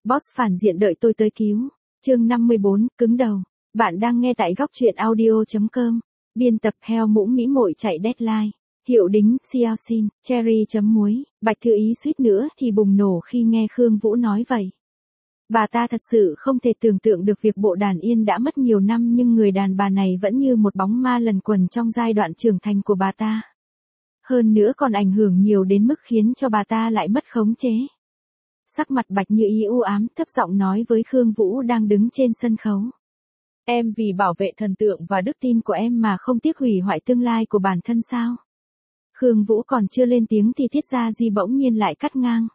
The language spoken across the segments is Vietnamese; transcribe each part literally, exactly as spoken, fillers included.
Boss phản diện đợi tôi tới cứu. Chương năm mươi bốn, cứng đầu. Bạn đang nghe tại góc truyện audio chấm com. Biên tập heo mũ mỹ mội chạy deadline. Hiệu đính, Xiao Xin, Cherry chấm muối. Bạch Thư Ý suýt nữa thì bùng nổ khi nghe Khương Vũ nói vậy. Bà ta thật sự không thể tưởng tượng được việc bộ đàn yên đã mất nhiều năm nhưng người đàn bà này vẫn như một bóng ma lần quần trong giai đoạn trưởng thành của bà ta. Hơn nữa còn ảnh hưởng nhiều đến mức khiến cho bà ta lại mất khống chế. Sắc mặt Bạch Như Ý u ám, thấp giọng nói với Khương Vũ đang đứng trên sân khấu. Em vì bảo vệ thần tượng và đức tin của em mà không tiếc hủy hoại tương lai của bản thân sao? Khương Vũ còn chưa lên tiếng thì Tiết Gia Di bỗng nhiên lại cắt ngang.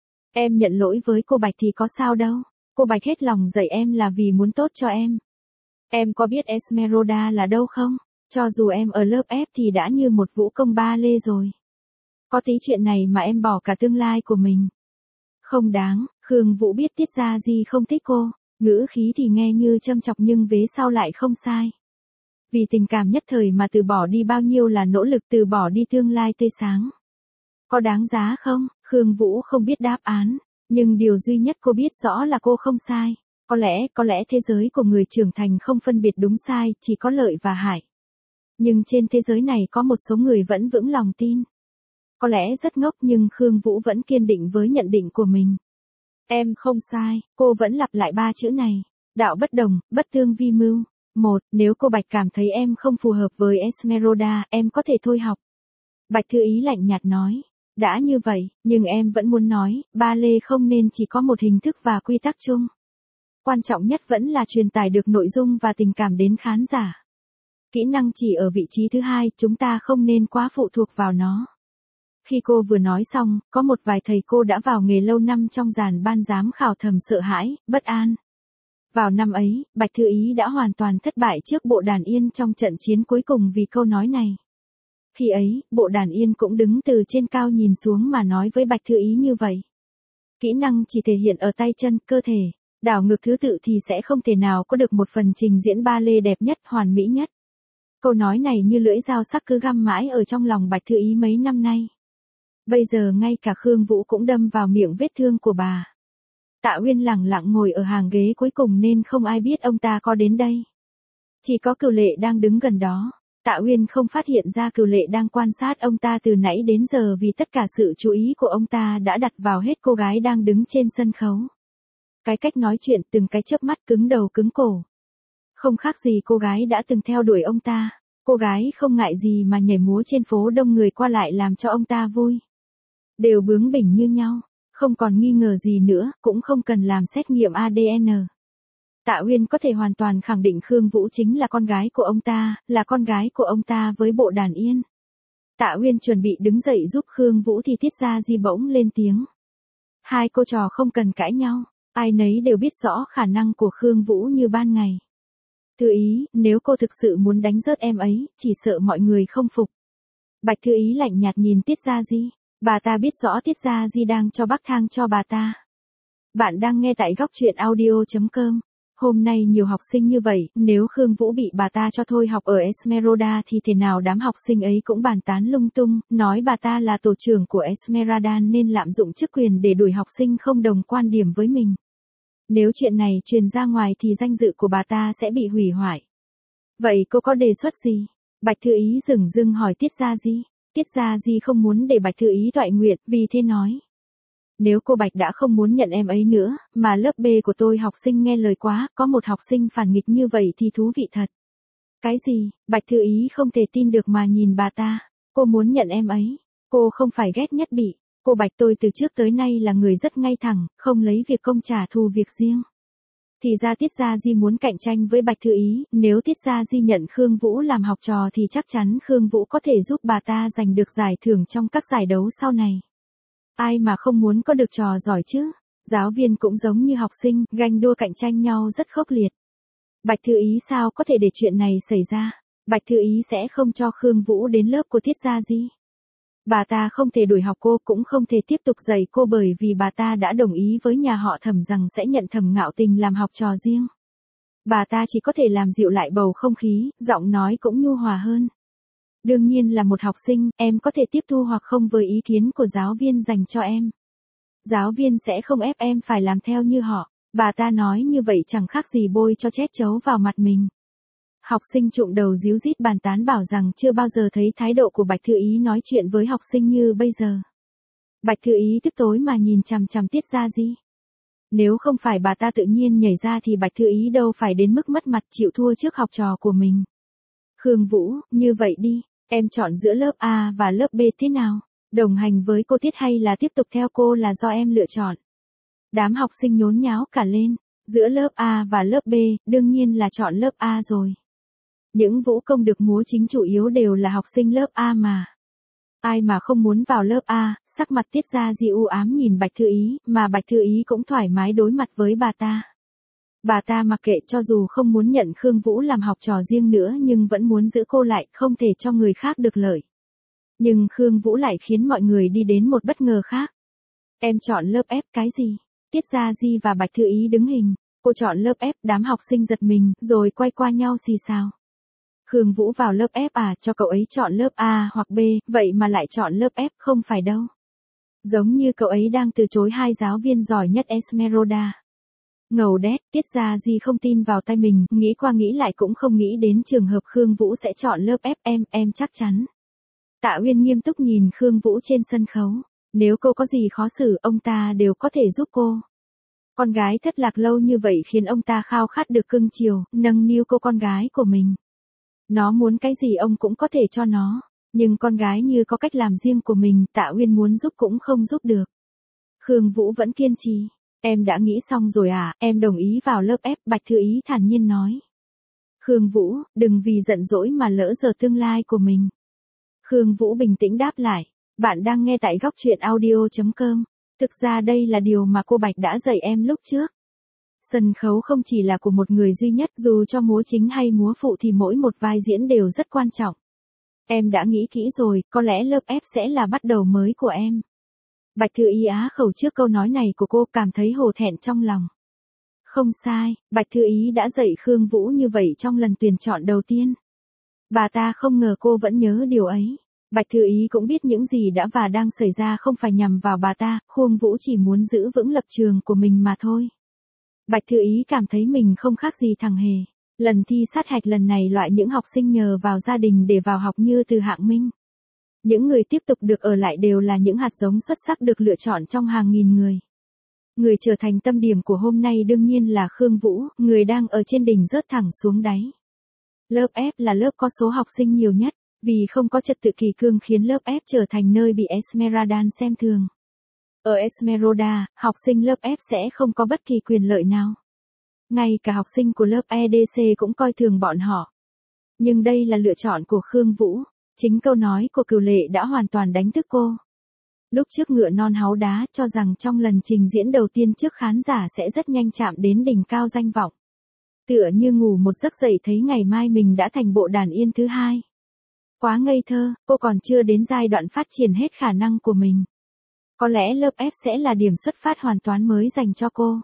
Em nhận lỗi với cô Bạch thì có sao đâu. Cô Bạch hết lòng dạy em là vì muốn tốt cho em. Em có biết Esmeralda là đâu không? Cho dù em ở lớp F thì đã như một vũ công ba lê rồi. Có tí chuyện này mà em bỏ cả tương lai của mình. Không đáng, Khương Vũ biết Tiết Gia Di không thích cô, ngữ khí thì nghe như châm chọc nhưng vế sau lại không sai. Vì tình cảm nhất thời mà từ bỏ đi bao nhiêu là nỗ lực, từ bỏ đi tương lai tươi sáng. Có đáng giá không? Khương Vũ không biết đáp án, nhưng điều duy nhất cô biết rõ là cô không sai. Có lẽ, có lẽ thế giới của người trưởng thành không phân biệt đúng sai, chỉ có lợi và hại. Nhưng trên thế giới này có một số người vẫn vững lòng tin. Có lẽ rất ngốc nhưng Khương Vũ vẫn kiên định với nhận định của mình. Em không sai, cô vẫn lặp lại ba chữ này. Đạo bất đồng, bất tương vi mưu. Một, nếu cô Bạch cảm thấy em không phù hợp với Esmeralda, em có thể thôi học. Bạch Thư Ý lạnh nhạt nói. Đã như vậy, nhưng em vẫn muốn nói, ba lê không nên chỉ có một hình thức và quy tắc chung. Quan trọng nhất vẫn là truyền tải được nội dung và tình cảm đến khán giả. Kỹ năng chỉ ở vị trí thứ hai, chúng ta không nên quá phụ thuộc vào nó. Khi cô vừa nói xong, có một vài thầy cô đã vào nghề lâu năm trong dàn ban giám khảo thầm sợ hãi, bất an. Vào năm ấy, Bạch Thư Ý đã hoàn toàn thất bại trước bộ đàn yên trong trận chiến cuối cùng vì câu nói này. Khi ấy, bộ đàn yên cũng đứng từ trên cao nhìn xuống mà nói với Bạch Thư Ý như vậy. Kỹ năng chỉ thể hiện ở tay chân, cơ thể, đảo ngược thứ tự thì sẽ không thể nào có được một phần trình diễn ba lê đẹp nhất, hoàn mỹ nhất. Câu nói này như lưỡi dao sắc cứ găm mãi ở trong lòng Bạch Thư Ý mấy năm nay. Bây giờ ngay cả Khương Vũ cũng đâm vào miệng vết thương của bà. Tạ Uyên lẳng lặng ngồi ở hàng ghế cuối cùng nên không ai biết ông ta có đến đây. Chỉ có Cửu Lệ đang đứng gần đó. Tạ Uyên không phát hiện ra Cửu Lệ đang quan sát ông ta từ nãy đến giờ vì tất cả sự chú ý của ông ta đã đặt vào hết cô gái đang đứng trên sân khấu. Cái cách nói chuyện, từng cái chớp mắt cứng đầu cứng cổ. Không khác gì cô gái đã từng theo đuổi ông ta. Cô gái không ngại gì mà nhảy múa trên phố đông người qua lại làm cho ông ta vui. Đều bướng bỉnh như nhau, không còn nghi ngờ gì nữa, cũng không cần làm xét nghiệm a đê en. Tạ Uyên có thể hoàn toàn khẳng định Khương Vũ chính là con gái của ông ta, là con gái của ông ta với bộ đàn yên. Tạ Uyên chuẩn bị đứng dậy giúp Khương Vũ thì Tiết Gia Di bỗng lên tiếng. Hai cô trò không cần cãi nhau, ai nấy đều biết rõ khả năng của Khương Vũ như ban ngày. Thư Ý, nếu cô thực sự muốn đánh rớt em ấy, chỉ sợ mọi người không phục. Bạch Thư Ý lạnh nhạt nhìn Tiết Gia Di. Bà ta biết rõ Tiết Gia Di đang cho bác thang cho bà ta. Bạn đang nghe tại góc truyện audio chấm com. Hôm nay nhiều học sinh như vậy, nếu Khương Vũ bị bà ta cho thôi học ở Esmeralda thì thế nào đám học sinh ấy cũng bàn tán lung tung, nói bà ta là tổ trưởng của Esmeralda nên lạm dụng chức quyền để đuổi học sinh không đồng quan điểm với mình. Nếu chuyện này truyền ra ngoài thì danh dự của bà ta sẽ bị hủy hoại. Vậy cô có đề xuất gì? Bạch Thư Ý dửng dưng hỏi Tiết Gia Di. Tiết Gia Di không muốn để Bạch Thư Ý toại nguyện, vì thế nói. Nếu cô Bạch đã không muốn nhận em ấy nữa, mà lớp B của tôi học sinh nghe lời quá, có một học sinh phản nghịch như vậy thì thú vị thật. Cái gì? Bạch Thư Ý không thể tin được mà nhìn bà ta. Cô muốn nhận em ấy. Cô không phải ghét Nhất Bị. Cô Bạch tôi từ trước tới nay là người rất ngay thẳng, không lấy việc công trả thù việc riêng. Thì ra Tiết Gia Di muốn cạnh tranh với Bạch Thư Ý, nếu Tiết Gia Di nhận Khương Vũ làm học trò thì chắc chắn Khương Vũ có thể giúp bà ta giành được giải thưởng trong các giải đấu sau này. Ai mà không muốn có được trò giỏi chứ? Giáo viên cũng giống như học sinh, ganh đua cạnh tranh nhau rất khốc liệt. Bạch Thư Ý sao có thể để chuyện này xảy ra? Bạch Thư Ý sẽ không cho Khương Vũ đến lớp của Tiết Gia Di. Bà ta không thể đuổi học cô, cũng không thể tiếp tục dạy cô bởi vì bà ta đã đồng ý với nhà họ Thẩm rằng sẽ nhận Thẩm Ngạo Tình làm học trò riêng. Bà ta chỉ có thể làm dịu lại bầu không khí, giọng nói cũng nhu hòa hơn. Đương nhiên là một học sinh, em có thể tiếp thu hoặc không với ý kiến của giáo viên dành cho em. Giáo viên sẽ không ép em phải làm theo như họ. Bà ta nói như vậy chẳng khác gì bôi cho chét chấu vào mặt mình. Học sinh trụm đầu díu dít bàn tán bảo rằng chưa bao giờ thấy thái độ của Bạch Thư Ý nói chuyện với học sinh như bây giờ. Bạch Thư Ý tức tối mà nhìn chằm chằm Tiết Gia Di. Nếu không phải bà ta tự nhiên nhảy ra thì Bạch Thư Ý đâu phải đến mức mất mặt chịu thua trước học trò của mình. Khương Vũ, như vậy đi, em chọn giữa lớp A và lớp B thế nào? Đồng hành với cô Tiết hay là tiếp tục theo cô là do em lựa chọn? Đám học sinh nhốn nháo cả lên. Giữa lớp A và lớp B, đương nhiên là chọn lớp A rồi. Những vũ công được múa chính chủ yếu đều là học sinh lớp A mà. Ai mà không muốn vào lớp A, sắc mặt Tiết Gia Di u ám nhìn Bạch Thư Ý, mà Bạch Thư Ý cũng thoải mái đối mặt với bà ta. Bà ta mặc kệ cho dù không muốn nhận Khương Vũ làm học trò riêng nữa nhưng vẫn muốn giữ cô lại, không thể cho người khác được lợi. Nhưng Khương Vũ lại khiến mọi người đi đến một bất ngờ khác. Em chọn lớp F cái gì? Tiết Gia Di và Bạch Thư Ý đứng hình. Cô chọn lớp F, đám học sinh giật mình, rồi quay qua nhau xì xào. Khương Vũ vào lớp F à, cho cậu ấy chọn lớp A hoặc B, vậy mà lại chọn lớp F, không phải đâu. Giống như cậu ấy đang từ chối hai giáo viên giỏi nhất Esmeralda. Ngầu đét, Tiết Gia Di không tin vào tay mình, nghĩ qua nghĩ lại cũng không nghĩ đến trường hợp Khương Vũ sẽ chọn lớp F, em, em chắc chắn. Tạ Uyên nghiêm túc nhìn Khương Vũ trên sân khấu. Nếu cô có gì khó xử, ông ta đều có thể giúp cô. Con gái thất lạc lâu như vậy khiến ông ta khao khát được cưng chiều, nâng niu cô con gái của mình. Nó muốn cái gì ông cũng có thể cho nó. Nhưng con gái như có cách làm riêng của mình, Tạ Uyên muốn giúp cũng không giúp được. Khương Vũ vẫn kiên trì. Em đã nghĩ xong rồi à, em đồng ý vào lớp F, Bạch Thư Ý thản nhiên nói. Khương Vũ, đừng vì giận dỗi mà lỡ giờ tương lai của mình. Khương Vũ bình tĩnh đáp lại. Bạn đang nghe tại góc truyện audio chấm com. Thực ra đây là điều mà cô Bạch đã dạy em lúc trước. Sân khấu không chỉ là của một người duy nhất, dù cho múa chính hay múa phụ thì mỗi một vai diễn đều rất quan trọng. Em đã nghĩ kỹ rồi, có lẽ lớp F sẽ là bắt đầu mới của em. Bạch Thư Ý á khẩu trước câu nói này của cô, cảm thấy hổ thẹn trong lòng. Không sai, Bạch Thư Ý đã dạy Khương Vũ như vậy trong lần tuyển chọn đầu tiên. Bà ta không ngờ cô vẫn nhớ điều ấy. Bạch Thư Ý cũng biết những gì đã và đang xảy ra không phải nhằm vào bà ta, Khương Vũ chỉ muốn giữ vững lập trường của mình mà thôi. Bạch Thư Ý cảm thấy mình không khác gì thằng hề. Lần thi sát hạch lần này loại những học sinh nhờ vào gia đình để vào học như từ hạng Minh. Những người tiếp tục được ở lại đều là những hạt giống xuất sắc được lựa chọn trong hàng nghìn người. Người trở thành tâm điểm của hôm nay đương nhiên là Khương Vũ, người đang ở trên đỉnh rớt thẳng xuống đáy. Lớp F là lớp có số học sinh nhiều nhất, vì không có trật tự kỷ cương khiến lớp F trở thành nơi bị Esmeralda xem thường. Ở Esmeralda, học sinh lớp F sẽ không có bất kỳ quyền lợi nào. Ngay cả học sinh của lớp E D C cũng coi thường bọn họ. Nhưng đây là lựa chọn của Khương Vũ. Chính câu nói của Cửu Lệ đã hoàn toàn đánh thức cô. Lúc trước ngựa non háu đá cho rằng trong lần trình diễn đầu tiên trước khán giả sẽ rất nhanh chạm đến đỉnh cao danh vọng. Tựa như ngủ một giấc dậy thấy ngày mai mình đã thành bộ đàn yên thứ hai. Quá ngây thơ, cô còn chưa đến giai đoạn phát triển hết khả năng của mình. Có lẽ lớp F sẽ là điểm xuất phát hoàn toàn mới dành cho cô.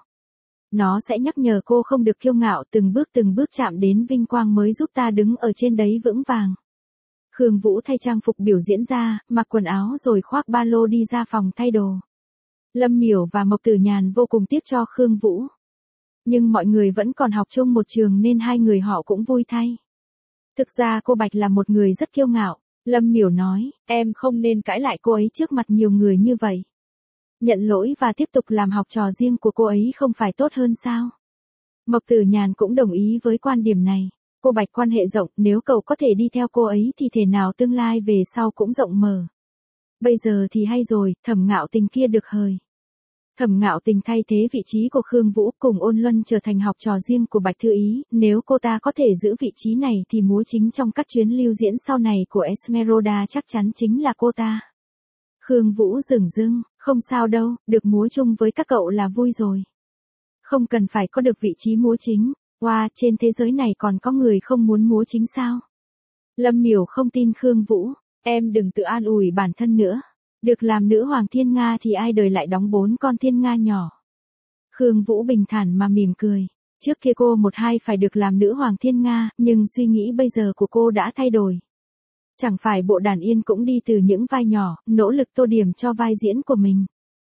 Nó sẽ nhắc nhở cô không được kiêu ngạo, từng bước từng bước chạm đến vinh quang mới giúp ta đứng ở trên đấy vững vàng. Khương Vũ thay trang phục biểu diễn ra, mặc quần áo rồi khoác ba lô đi ra phòng thay đồ. Lâm Miểu và Mộc Tử Nhàn vô cùng tiếc cho Khương Vũ. Nhưng mọi người vẫn còn học chung một trường nên hai người họ cũng vui thay. Thực ra cô Bạch là một người rất kiêu ngạo. Lâm Miểu nói, em không nên cãi lại cô ấy trước mặt nhiều người như vậy. Nhận lỗi và tiếp tục làm học trò riêng của cô ấy không phải tốt hơn sao? Mộc Tử Nhàn cũng đồng ý với quan điểm này. Cô Bạch quan hệ rộng, nếu cậu có thể đi theo cô ấy thì thể nào tương lai về sau cũng rộng mở. Bây giờ thì hay rồi, Thẩm Ngạo Tình kia được hời. Thẩm Ngạo Tình thay thế vị trí của Khương Vũ cùng Ôn Luân trở thành học trò riêng của Bạch Thư Ý, nếu cô ta có thể giữ vị trí này thì múa chính trong các chuyến lưu diễn sau này của Esmeralda chắc chắn chính là cô ta. Khương Vũ dửng dưng, không sao đâu, được múa chung với các cậu là vui rồi. Không cần phải có được vị trí múa chính, wow, trên thế giới này còn có người không muốn múa chính sao? Lâm Miểu không tin Khương Vũ, em đừng tự an ủi bản thân nữa. Được làm nữ hoàng thiên Nga thì ai đời lại đóng bốn con thiên Nga nhỏ. Khương Vũ bình thản mà mỉm cười. Trước kia cô một hai phải được làm nữ hoàng thiên Nga, nhưng suy nghĩ bây giờ của cô đã thay đổi. Chẳng phải bộ đàn yên cũng đi từ những vai nhỏ, nỗ lực tô điểm cho vai diễn của mình.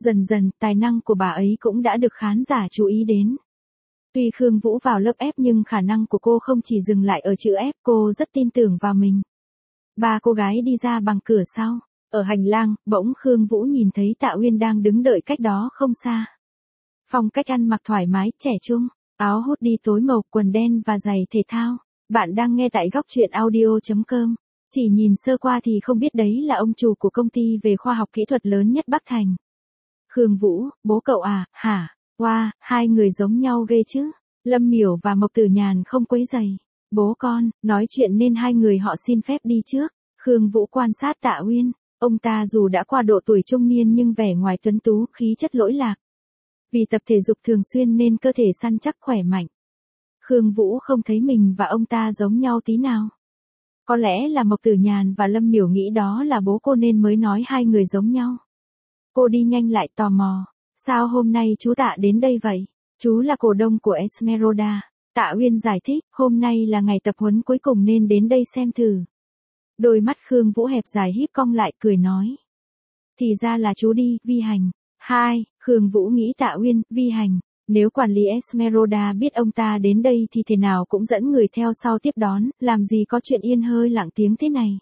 Dần dần, tài năng của bà ấy cũng đã được khán giả chú ý đến. Tuy Khương Vũ vào lớp ép nhưng khả năng của cô không chỉ dừng lại ở chữ F, cô rất tin tưởng vào mình. Ba cô gái đi ra bằng cửa sau. Ở hành lang, bỗng Khương Vũ nhìn thấy Tạ Uyên đang đứng đợi cách đó không xa. Phong cách ăn mặc thoải mái, trẻ trung, áo hoodie tối màu, quần đen và giày thể thao. Bạn đang nghe tại góc truyện audio chấm com. Chỉ nhìn sơ qua thì không biết đấy là ông chủ của công ty về khoa học kỹ thuật lớn nhất Bắc Thành. Khương Vũ, bố cậu à, hả? Wow, hai người giống nhau ghê chứ. Lâm Miểu và Mộc Tử Nhàn không quấy rầy. Bố con, nói chuyện nên hai người họ xin phép đi trước. Khương Vũ quan sát Tạ Uyên. Ông ta dù đã qua độ tuổi trung niên nhưng vẻ ngoài tuấn tú, khí chất lỗi lạc. Vì tập thể dục thường xuyên nên cơ thể săn chắc khỏe mạnh. Khương Vũ không thấy mình và ông ta giống nhau tí nào. Có lẽ là Mộc Tử Nhàn và Lâm Miểu nghĩ đó là bố cô nên mới nói hai người giống nhau. Cô đi nhanh lại tò mò. Sao hôm nay chú Tạ đến đây vậy? Chú là cổ đông của Esmeralda. Tạ Uyên giải thích, hôm nay là ngày tập huấn cuối cùng nên đến đây xem thử. Đôi mắt Khương Vũ hẹp dài híp cong lại cười nói. Thì ra là chú đi, Vi Hành. Hai, Khương Vũ nghĩ Tạ Uyên, Vi Hành. Nếu quản lý Esmeralda biết ông ta đến đây thì thế nào cũng dẫn người theo sau tiếp đón, làm gì có chuyện yên hơi lặng tiếng thế này.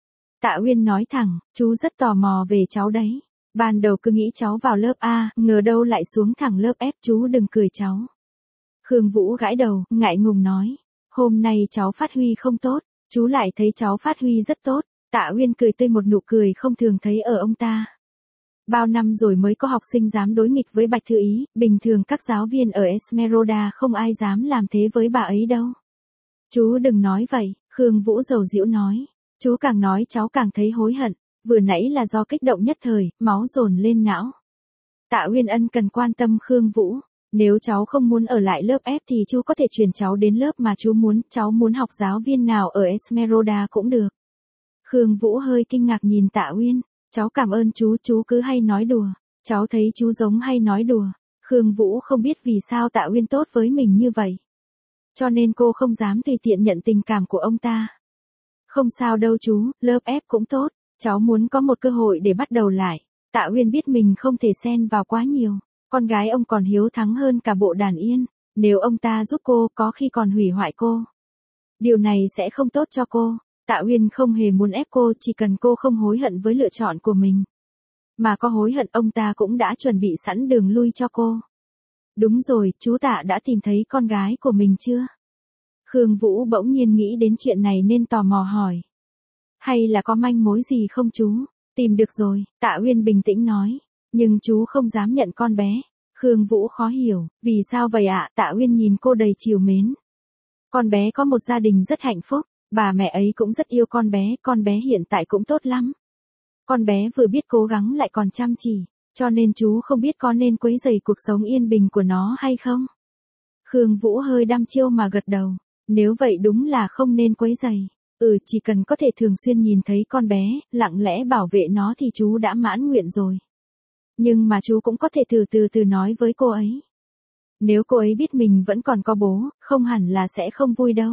Tạ Uyên nói thẳng, chú rất tò mò về cháu đấy. Ban đầu cứ nghĩ cháu vào lớp A, ngờ đâu lại xuống thẳng lớp F, chú đừng cười cháu. Khương Vũ gãi đầu, ngại ngùng nói. Hôm nay cháu phát huy không tốt, chú lại thấy cháu phát huy rất tốt. Tạ Uyên cười tươi một nụ cười không thường thấy ở ông ta. Bao năm rồi mới có học sinh dám đối nghịch với Bạch Thư Ý, bình thường các giáo viên ở Esmeralda không ai dám làm thế với bà ấy đâu. Chú đừng nói vậy, Khương Vũ dầu dĩu nói. Chú càng nói cháu càng thấy hối hận, vừa nãy là do kích động nhất thời, máu dồn lên não. Tạ Uyên ân cần quan tâm Khương Vũ. Nếu cháu không muốn ở lại lớp F thì chú có thể chuyển cháu đến lớp mà chú muốn, cháu muốn học giáo viên nào ở Esmeralda cũng được. Khương Vũ hơi kinh ngạc nhìn Tạ Uyên. Cháu cảm ơn chú, chú cứ hay nói đùa. Cháu thấy chú giống hay nói đùa. Khương Vũ không biết vì sao Tạ Uyên tốt với mình như vậy. Cho nên cô không dám tùy tiện nhận tình cảm của ông ta. Không sao đâu chú, lớp F cũng tốt. Cháu muốn có một cơ hội để bắt đầu lại. Tạ Uyên biết mình không thể xen vào quá nhiều. Con gái ông còn hiếu thắng hơn cả bộ đàn yên. Nếu ông ta giúp cô có khi còn hủy hoại cô. Điều này sẽ không tốt cho cô. Tạ Uyên không hề muốn ép cô, chỉ cần cô không hối hận với lựa chọn của mình. Mà có hối hận ông ta cũng đã chuẩn bị sẵn đường lui cho cô. Đúng rồi, chú Tạ đã tìm thấy con gái của mình chưa? Khương Vũ bỗng nhiên nghĩ đến chuyện này nên tò mò hỏi. Hay là có manh mối gì không chú? Tìm được rồi, Tạ Uyên bình tĩnh nói. Nhưng chú không dám nhận con bé. Khương Vũ khó hiểu, vì sao vậy ạ? Tạ Uyên nhìn cô đầy trìu mến. Con bé có một gia đình rất hạnh phúc. Bà mẹ ấy cũng rất yêu con bé, con bé hiện tại cũng tốt lắm. Con bé vừa biết cố gắng lại còn chăm chỉ, cho nên chú không biết có nên quấy rầy cuộc sống yên bình của nó hay không. Khương Vũ hơi đăm chiêu mà gật đầu, nếu vậy đúng là không nên quấy rầy. Ừ, chỉ cần có thể thường xuyên nhìn thấy con bé, lặng lẽ bảo vệ nó thì chú đã mãn nguyện rồi. Nhưng mà chú cũng có thể từ từ từ nói với cô ấy. Nếu cô ấy biết mình vẫn còn có bố, không hẳn là sẽ không vui đâu.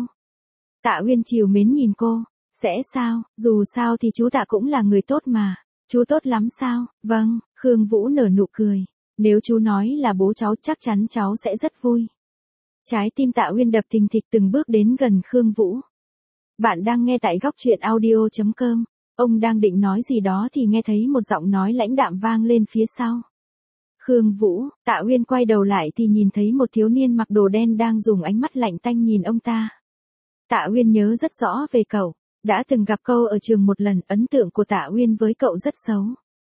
Tạ Uyên trìu mến nhìn cô, sẽ sao, dù sao thì chú Tạ cũng là người tốt mà, chú tốt lắm sao, vâng, Khương Vũ nở nụ cười, nếu chú nói là bố cháu chắc chắn cháu sẽ rất vui. Trái tim Tạ Uyên đập thình thịch từng bước đến gần Khương Vũ. Bạn đang nghe tại góc truyện audio chấm com, ông đang định nói gì đó thì nghe thấy một giọng nói lãnh đạm vang lên phía sau. Khương Vũ, Tạ Uyên quay đầu lại thì nhìn thấy một thiếu niên mặc đồ đen đang dùng ánh mắt lạnh tanh nhìn ông ta. Tạ Uyên nhớ rất rõ về cậu, đã từng gặp cậu ở trường một lần, ấn tượng của Tạ Uyên với cậu rất xấu.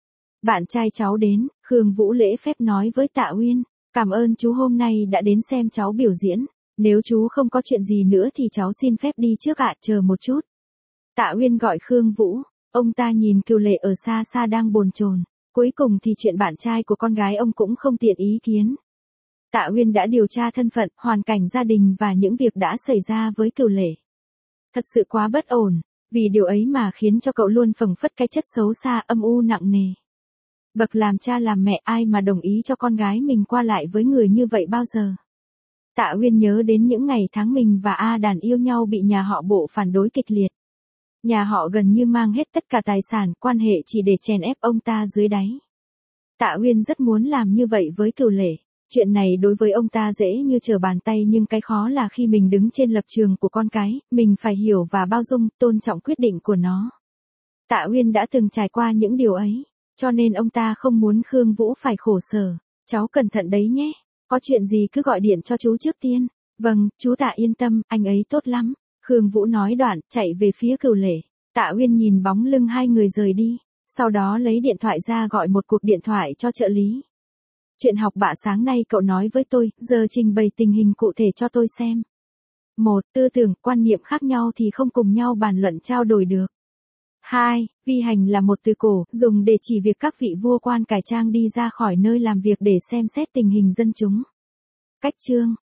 Bạn trai cháu đến, Khương Vũ lễ phép nói với Tạ Uyên, cảm ơn chú hôm nay đã đến xem cháu biểu diễn, nếu chú không có chuyện gì nữa thì cháu xin phép đi trước ạ, chờ một chút. Tạ Uyên gọi Khương Vũ, ông ta nhìn Cửu Lệ ở xa xa đang bồn chồn, cuối cùng thì chuyện bạn trai của con gái ông cũng không tiện ý kiến. Tạ Uyên đã điều tra thân phận, hoàn cảnh gia đình và những việc đã xảy ra với Cửu Lệ. Thật sự quá bất ổn, vì điều ấy mà khiến cho cậu luôn phảng phất cái chất xấu xa âm u nặng nề. Bậc làm cha làm mẹ ai mà đồng ý cho con gái mình qua lại với người như vậy bao giờ. Tạ Uyên nhớ đến những ngày tháng mình và A Đàn yêu nhau bị nhà họ Bộ phản đối kịch liệt. Nhà họ gần như mang hết tất cả tài sản, quan hệ chỉ để chèn ép ông ta dưới đáy. Tạ Uyên rất muốn làm như vậy với Cửu Lệ. Chuyện này đối với ông ta dễ như trở bàn tay, nhưng cái khó là khi mình đứng trên lập trường của con cái, mình phải hiểu và bao dung, tôn trọng quyết định của nó. Tạ Uyên đã từng trải qua những điều ấy, cho nên ông ta không muốn Khương Vũ phải khổ sở. Cháu cẩn thận đấy nhé, có chuyện gì cứ gọi điện cho chú trước tiên. Vâng, chú Tạ yên tâm, anh ấy tốt lắm. Khương Vũ nói đoạn, chạy về phía Cửu Lệ. Tạ Uyên nhìn bóng lưng hai người rời đi, sau đó lấy điện thoại ra gọi một cuộc điện thoại cho trợ lý. Chuyện học bạ sáng nay cậu nói với tôi, giờ trình bày tình hình cụ thể cho tôi xem. Một, tư tưởng, quan niệm khác nhau thì không cùng nhau bàn luận trao đổi được. Hai, vi hành là một từ cổ, dùng để chỉ việc các vị vua quan cải trang đi ra khỏi nơi làm việc để xem xét tình hình dân chúng. Cách chương,